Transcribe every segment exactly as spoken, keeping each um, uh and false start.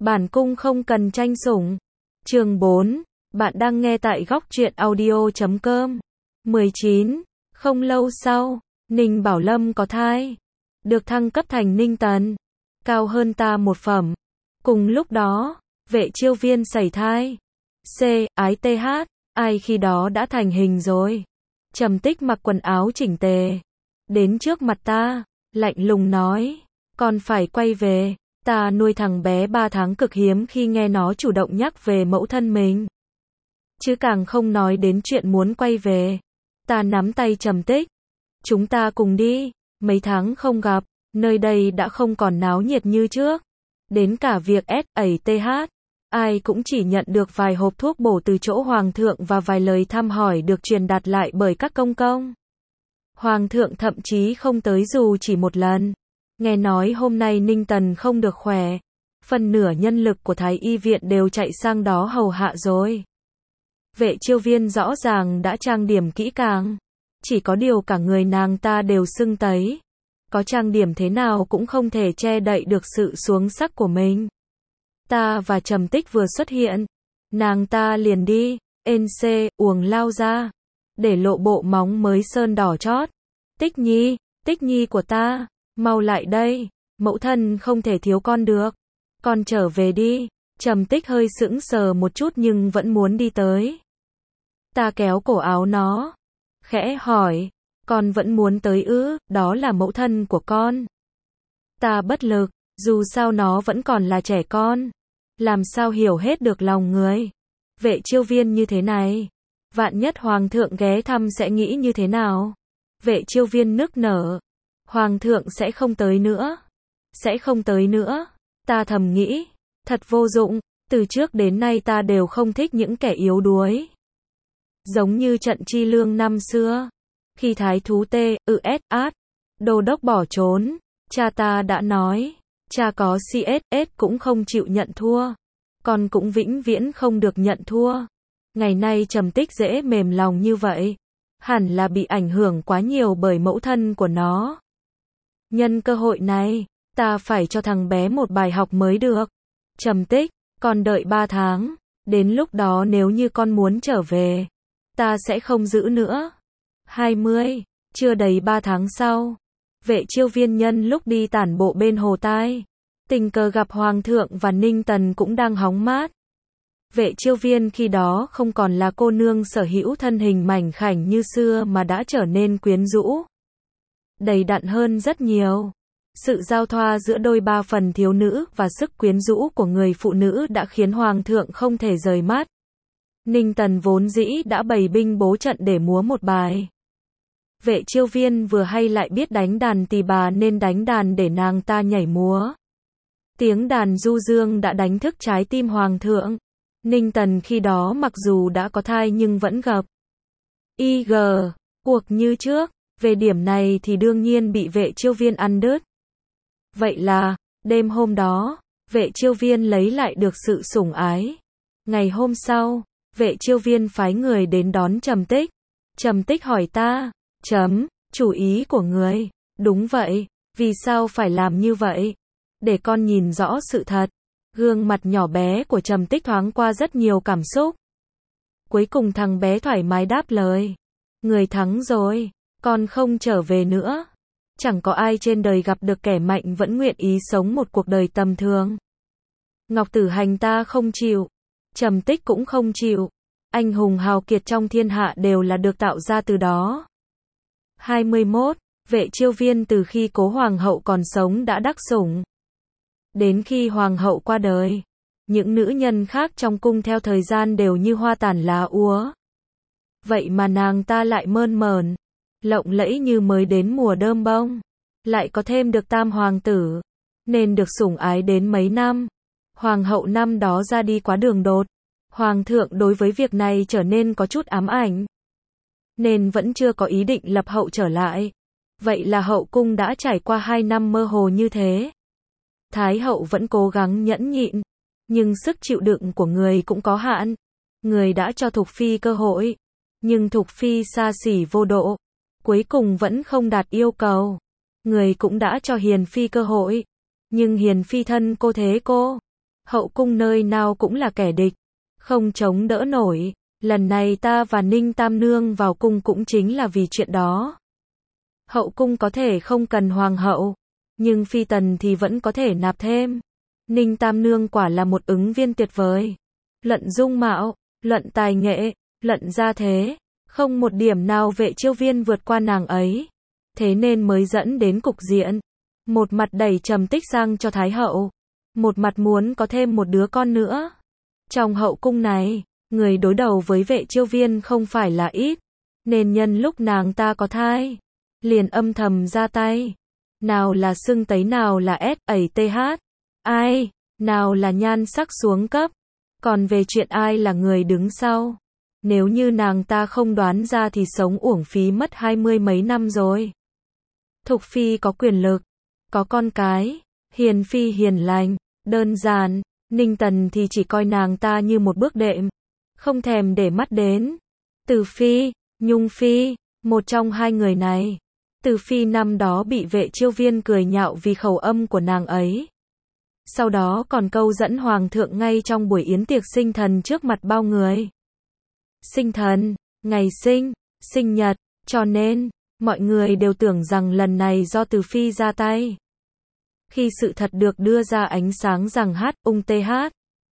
Bản cung không cần tranh sủng. Chương bốn. Bạn đang nghe tại góc truyện audio chấm com. mười chín. Không lâu sau, Ninh Bảo Lâm có thai. Được thăng cấp thành Ninh Tần. Cao hơn ta một phẩm. Cùng lúc đó, Vệ Chiêu Viên sảy thai. C. Ái th. Ai khi đó đã thành hình rồi. Trầm Tích mặc quần áo chỉnh tề. Đến trước mặt ta, lạnh lùng nói. Con phải quay về. Ta nuôi thằng bé ba tháng cực hiếm khi nghe nó chủ động nhắc về mẫu thân mình. Chứ càng không nói đến chuyện muốn quay về. Ta nắm tay Trầm Tích. Chúng ta cùng đi. Mấy tháng không gặp, nơi đây đã không còn náo nhiệt như trước. Đến cả việc S ẩy th. Ai cũng chỉ nhận được vài hộp thuốc bổ từ chỗ Hoàng thượng và vài lời thăm hỏi được truyền đạt lại bởi các công công. Hoàng thượng thậm chí không tới dù chỉ một lần. Nghe nói hôm nay Ninh Tần không được khỏe. Phần nửa nhân lực của Thái Y viện đều chạy sang đó hầu hạ rồi. Vệ Chiêu Viên rõ ràng đã trang điểm kỹ càng. Chỉ có điều cả người nàng ta đều sưng tấy. Có trang điểm thế nào cũng không thể che đậy được sự xuống sắc của mình. Ta và Trầm Tích vừa xuất hiện. Nàng ta liền đi, ên xê, uồng lao ra. Để lộ bộ móng mới sơn đỏ chót. Tích Nhi, Tích Nhi của ta, mau lại đây. Mẫu thân không thể thiếu con được. Con trở về đi. Trầm Tích hơi sững sờ một chút nhưng vẫn muốn đi tới. Ta kéo cổ áo nó. Khẽ hỏi. Con vẫn muốn tới ư? Đó là mẫu thân của con. Ta bất lực. Dù sao nó vẫn còn là trẻ con. Làm sao hiểu hết được lòng người. Vệ Chiêu Viên như thế này. Vạn nhất Hoàng thượng ghé thăm sẽ nghĩ như thế nào? Vệ Chiêu Viên nức nở. Hoàng thượng sẽ không tới nữa. Sẽ không tới nữa. Ta thầm nghĩ. Thật vô dụng. Từ trước đến nay ta đều không thích những kẻ yếu đuối. Giống như trận Chi Lương năm xưa. Khi thái thú T, U S, át. Đô đốc bỏ trốn. Cha ta đã nói. Cha có C S S cũng không chịu nhận thua. Con cũng vĩnh viễn không được nhận thua. Ngày nay Trầm Tích dễ mềm lòng như vậy. Hẳn là bị ảnh hưởng quá nhiều bởi mẫu thân của nó. Nhân cơ hội này, ta phải cho thằng bé một bài học mới được. Trầm Tích, con đợi ba tháng. Đến lúc đó nếu như con muốn trở về, ta sẽ không giữ nữa. hai mươi. Chưa đầy ba tháng sau. Vệ Chiêu Viên nhân lúc đi tản bộ bên hồ tai. Tình cờ gặp Hoàng thượng và Ninh Tần cũng đang hóng mát. Vệ Chiêu Viên khi đó không còn là cô nương sở hữu thân hình mảnh khảnh như xưa mà đã trở nên quyến rũ. Đầy đặn hơn rất nhiều. Sự giao thoa giữa đôi ba phần thiếu nữ và sức quyến rũ của người phụ nữ đã khiến Hoàng thượng không thể rời mắt. Ninh Tần vốn dĩ đã bày binh bố trận để múa một bài. Vệ Chiêu Viên vừa hay lại biết đánh đàn tỳ bà nên đánh đàn để nàng ta nhảy múa. Tiếng đàn du dương đã đánh thức trái tim Hoàng thượng. Ninh Tần khi đó mặc dù đã có thai nhưng vẫn gập. i giê, cuộc như trước. Về điểm này thì đương nhiên bị Vệ Chiêu Viên ăn đứt. Vậy là, đêm hôm đó, Vệ Chiêu Viên lấy lại được sự sủng ái. Ngày hôm sau, Vệ Chiêu Viên phái người đến đón Trầm Tích. Trầm Tích hỏi ta. Chấm, chủ ý của người. Đúng vậy, vì sao phải làm như vậy? Để con nhìn rõ sự thật. Gương mặt nhỏ bé của Trầm Tích thoáng qua rất nhiều cảm xúc. Cuối cùng thằng bé thoải mái đáp lời. Người thắng rồi, con không trở về nữa. Chẳng có ai trên đời gặp được kẻ mạnh vẫn nguyện ý sống một cuộc đời tầm thường. Ngọc Tử Hành ta không chịu. Trầm Tích cũng không chịu. Anh hùng hào kiệt trong thiên hạ đều là được tạo ra từ đó. hai mươi mốt. Vệ Chiêu Viên từ khi cố hoàng hậu còn sống đã đắc sủng. Đến khi hoàng hậu qua đời, những nữ nhân khác trong cung theo thời gian đều như hoa tàn lá úa. Vậy mà nàng ta lại mơn mởn, lộng lẫy như mới đến mùa đơm bông. Lại có thêm được tam hoàng tử, nên được sủng ái đến mấy năm. Hoàng hậu năm đó ra đi quá đường đột. Hoàng thượng đối với việc này trở nên có chút ám ảnh. Nên vẫn chưa có ý định lập hậu trở lại. Vậy là hậu cung đã trải qua hai năm mơ hồ như thế. Thái hậu vẫn cố gắng nhẫn nhịn. Nhưng sức chịu đựng của người cũng có hạn. Người đã cho Thục Phi cơ hội. Nhưng Thục Phi xa xỉ vô độ. Cuối cùng vẫn không đạt yêu cầu. Người cũng đã cho Hiền Phi cơ hội. Nhưng Hiền Phi thân cô thế cô. Hậu cung nơi nào cũng là kẻ địch, không chống đỡ nổi. Lần này ta và Ninh Tam Nương vào cung cũng chính là vì chuyện đó. Hậu cung có thể không cần hoàng hậu, nhưng phi tần thì vẫn có thể nạp thêm. Ninh Tam Nương quả là một ứng viên tuyệt vời. Luận dung mạo, luận tài nghệ, luận gia thế, không một điểm nào Vệ Chiêu Viên vượt qua nàng ấy. Thế nên mới dẫn đến cục diện. Một mặt đẩy Trầm Tích sang cho Thái hậu, một mặt muốn có thêm một đứa con nữa. Trong hậu cung này, người đối đầu với Vệ Chiêu Viên không phải là ít, nên nhân lúc nàng ta có thai, liền âm thầm ra tay. Nào là sưng tấy, nào là ét ẩy tê hát, ai, nào là nhan sắc xuống cấp. Còn về chuyện ai là người đứng sau, nếu như nàng ta không đoán ra thì sống uổng phí mất hai mươi mấy năm rồi. Thục Phi có quyền lực, có con cái, hiền phi hiền lành, đơn giản. Ninh Tần thì chỉ coi nàng ta như một bước đệm, không thèm để mắt đến. Từ Phi, Nhung Phi, một trong hai người này. Từ Phi năm đó bị Vệ Chiêu Viên cười nhạo vì khẩu âm của nàng ấy. Sau đó còn câu dẫn hoàng thượng ngay trong buổi yến tiệc sinh thần trước mặt bao người. Sinh thần, ngày sinh, sinh nhật, cho nên, mọi người đều tưởng rằng lần này do Từ Phi ra tay. Khi sự thật được đưa ra ánh sáng rằng hát ung tê hát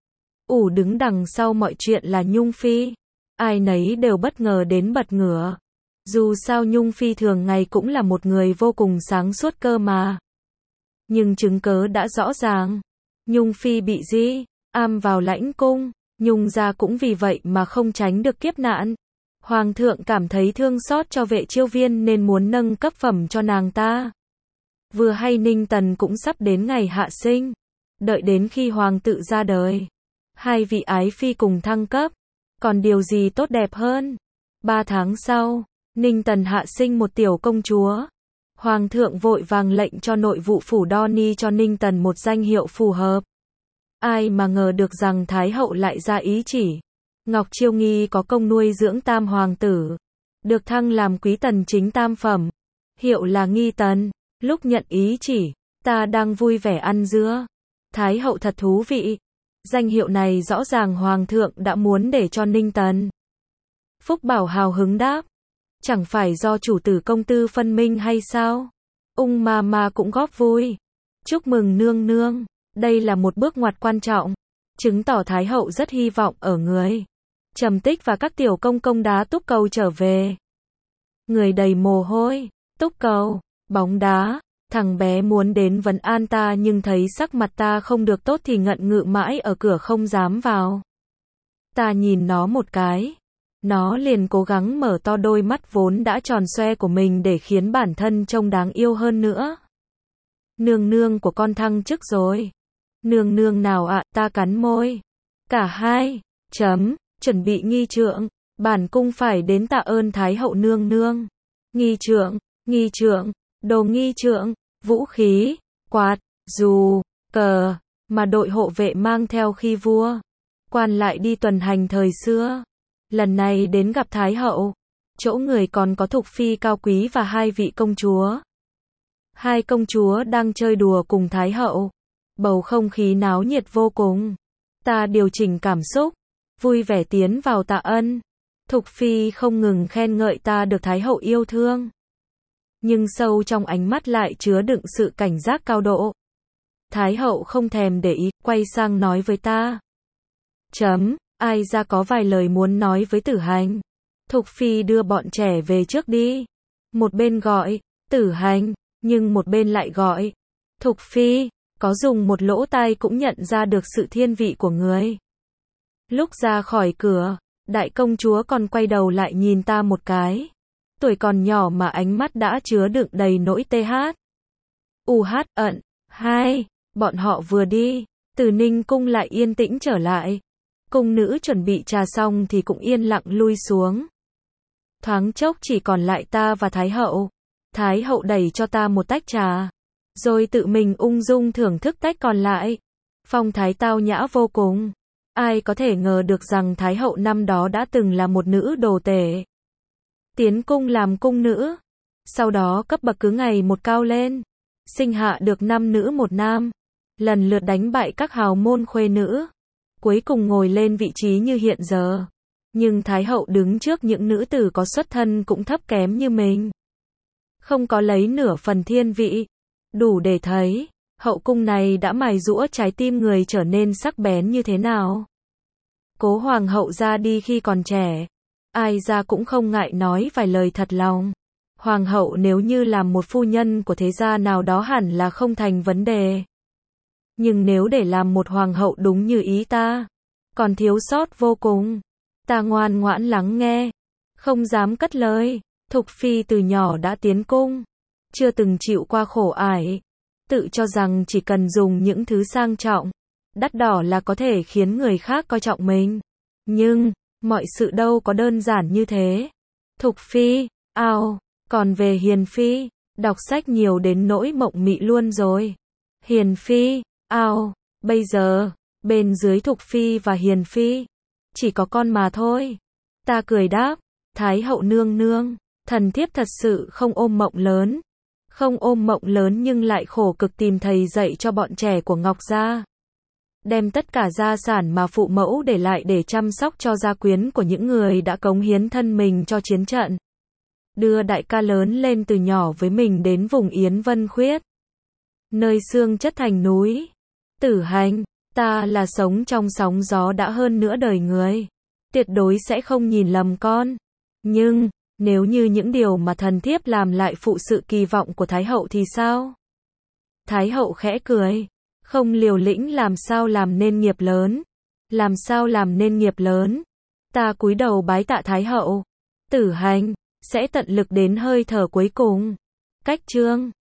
ủ đứng đằng sau mọi chuyện là Nhung Phi, ai nấy đều bất ngờ đến bật ngửa. Dù sao Nhung Phi thường ngày cũng là một người vô cùng sáng suốt cơ mà. Nhưng chứng cớ đã rõ ràng. Nhung Phi bị di am vào lãnh cung, Nhung gia cũng vì vậy mà không tránh được kiếp nạn. Hoàng thượng cảm thấy thương xót cho Vệ Chiêu Viên nên muốn nâng cấp phẩm cho nàng ta. Vừa hay Ninh Tần cũng sắp đến ngày hạ sinh, đợi đến khi hoàng tự ra đời, hai vị ái phi cùng thăng cấp, còn điều gì tốt đẹp hơn. Ba tháng sau, Ninh Tần hạ sinh một tiểu công chúa. Hoàng thượng vội vàng lệnh cho nội vụ phủ đo ni cho Ninh Tần một danh hiệu phù hợp. Ai mà ngờ được rằng Thái hậu lại ra ý chỉ. Ngọc Chiêu Nghi có công nuôi dưỡng tam hoàng tử, được thăng làm quý tần chính tam phẩm, hiệu là Nghi Tần. Lúc nhận ý chỉ, ta đang vui vẻ ăn dưa. Thái hậu thật thú vị. Danh hiệu này rõ ràng hoàng thượng đã muốn để cho Ninh Tần. Phúc Bảo hào hứng đáp. Chẳng phải do chủ tử công tư phân minh hay sao? Ung ma ma cũng góp vui. Chúc mừng nương nương. Đây là một bước ngoặt quan trọng, chứng tỏ Thái hậu rất hy vọng ở người. Trầm Tích và các tiểu công công đá túc cầu trở về. Người đầy mồ hôi. Túc cầu, bóng đá. Thằng bé muốn đến vấn an ta nhưng thấy sắc mặt ta không được tốt thì ngận ngự mãi ở cửa không dám vào. Ta nhìn nó một cái. Nó liền cố gắng mở to đôi mắt vốn đã tròn xoe của mình để khiến bản thân trông đáng yêu hơn nữa. Nương nương của con thăng chức rồi. Nương nương nào ạ, à, ta cắn môi. Cả hai, chấm, chuẩn bị nghi trượng, bản cung phải đến tạ ơn Thái hậu nương nương. Nghi trượng, nghi trượng, đồ nghi trượng, vũ khí, quạt, dù, cờ, mà đội hộ vệ mang theo khi vua quan lại đi tuần hành thời xưa. Lần này đến gặp Thái hậu, chỗ người còn có Thục Phi cao quý và hai vị công chúa. Hai công chúa đang chơi đùa cùng Thái hậu. Bầu không khí náo nhiệt vô cùng. Ta điều chỉnh cảm xúc, vui vẻ tiến vào tạ ân. Thục Phi không ngừng khen ngợi ta được Thái hậu yêu thương. Nhưng sâu trong ánh mắt lại chứa đựng sự cảnh giác cao độ. Thái hậu không thèm để ý, quay sang nói với ta. Chấm, ai ra có vài lời muốn nói với Tử Hành. Thục Phi đưa bọn trẻ về trước đi. Một bên gọi, Tử Hành, nhưng một bên lại gọi, Thục Phi. Có dùng một lỗ tai cũng nhận ra được sự thiên vị của người. Lúc ra khỏi cửa, đại công chúa còn quay đầu lại nhìn ta một cái. Tuổi còn nhỏ mà ánh mắt đã chứa đựng đầy nỗi tê hát. U hát ận, hai, bọn họ vừa đi, Từ Ninh cung lại yên tĩnh trở lại. Cung nữ chuẩn bị trà xong thì cũng yên lặng lui xuống. Thoáng chốc chỉ còn lại ta và Thái hậu. Thái hậu đẩy cho ta một tách trà, rồi tự mình ung dung thưởng thức tách còn lại. Phong thái tao nhã vô cùng. Ai có thể ngờ được rằng Thái hậu năm đó đã từng là một nữ đồ tể. Tiến cung làm cung nữ. Sau đó cấp bậc cứ ngày một cao lên. Sinh hạ được năm nữ một nam. lần lượt đánh bại các hào môn khuê nữ, cuối cùng ngồi lên vị trí như hiện giờ. Nhưng Thái hậu đứng trước những nữ tử có xuất thân cũng thấp kém như mình, không có lấy nửa phần thiên vị, đủ để thấy, hậu cung này đã mài giũa trái tim người trở nên sắc bén như thế nào. Cố hoàng hậu ra đi khi còn trẻ, ai ra cũng không ngại nói vài lời thật lòng. Hoàng hậu nếu như làm một phu nhân của thế gia nào đó hẳn là không thành vấn đề. Nhưng nếu để làm một hoàng hậu đúng như ý ta, còn thiếu sót vô cùng. Ta ngoan ngoãn lắng nghe, không dám cất lời. Thục Phi từ nhỏ đã tiến cung, chưa từng chịu qua khổ ải, tự cho rằng chỉ cần dùng những thứ sang trọng, đắt đỏ là có thể khiến người khác coi trọng mình. Nhưng, mọi sự đâu có đơn giản như thế. Thục Phi, ao, còn về Hiền Phi, đọc sách nhiều đến nỗi mộng mị luôn rồi. Hiền Phi, ao, bây giờ, bên dưới Thục Phi và Hiền Phi, chỉ có con mà thôi. Ta cười đáp, Thái hậu nương nương, thần thiếp thật sự không ôm mộng lớn. Không ôm mộng lớn nhưng lại khổ cực tìm thầy dạy cho bọn trẻ của Ngọc gia. Đem tất cả gia sản mà phụ mẫu để lại để chăm sóc cho gia quyến của những người đã cống hiến thân mình cho chiến trận. Đưa đại ca lớn lên từ nhỏ với mình đến vùng Yến Vân Khuyết, nơi xương chất thành núi. Tử Hành, ta là sống trong sóng gió đã hơn nửa đời người, tuyệt đối sẽ không nhìn lầm con. Nhưng, nếu như những điều mà thần thiếp làm lại phụ sự kỳ vọng của Thái hậu thì sao? Thái hậu khẽ cười, không liều lĩnh làm sao làm nên nghiệp lớn? Làm sao làm nên nghiệp lớn? Ta cúi đầu bái tạ Thái hậu. Tử Hành, sẽ tận lực đến hơi thở cuối cùng. Cách chương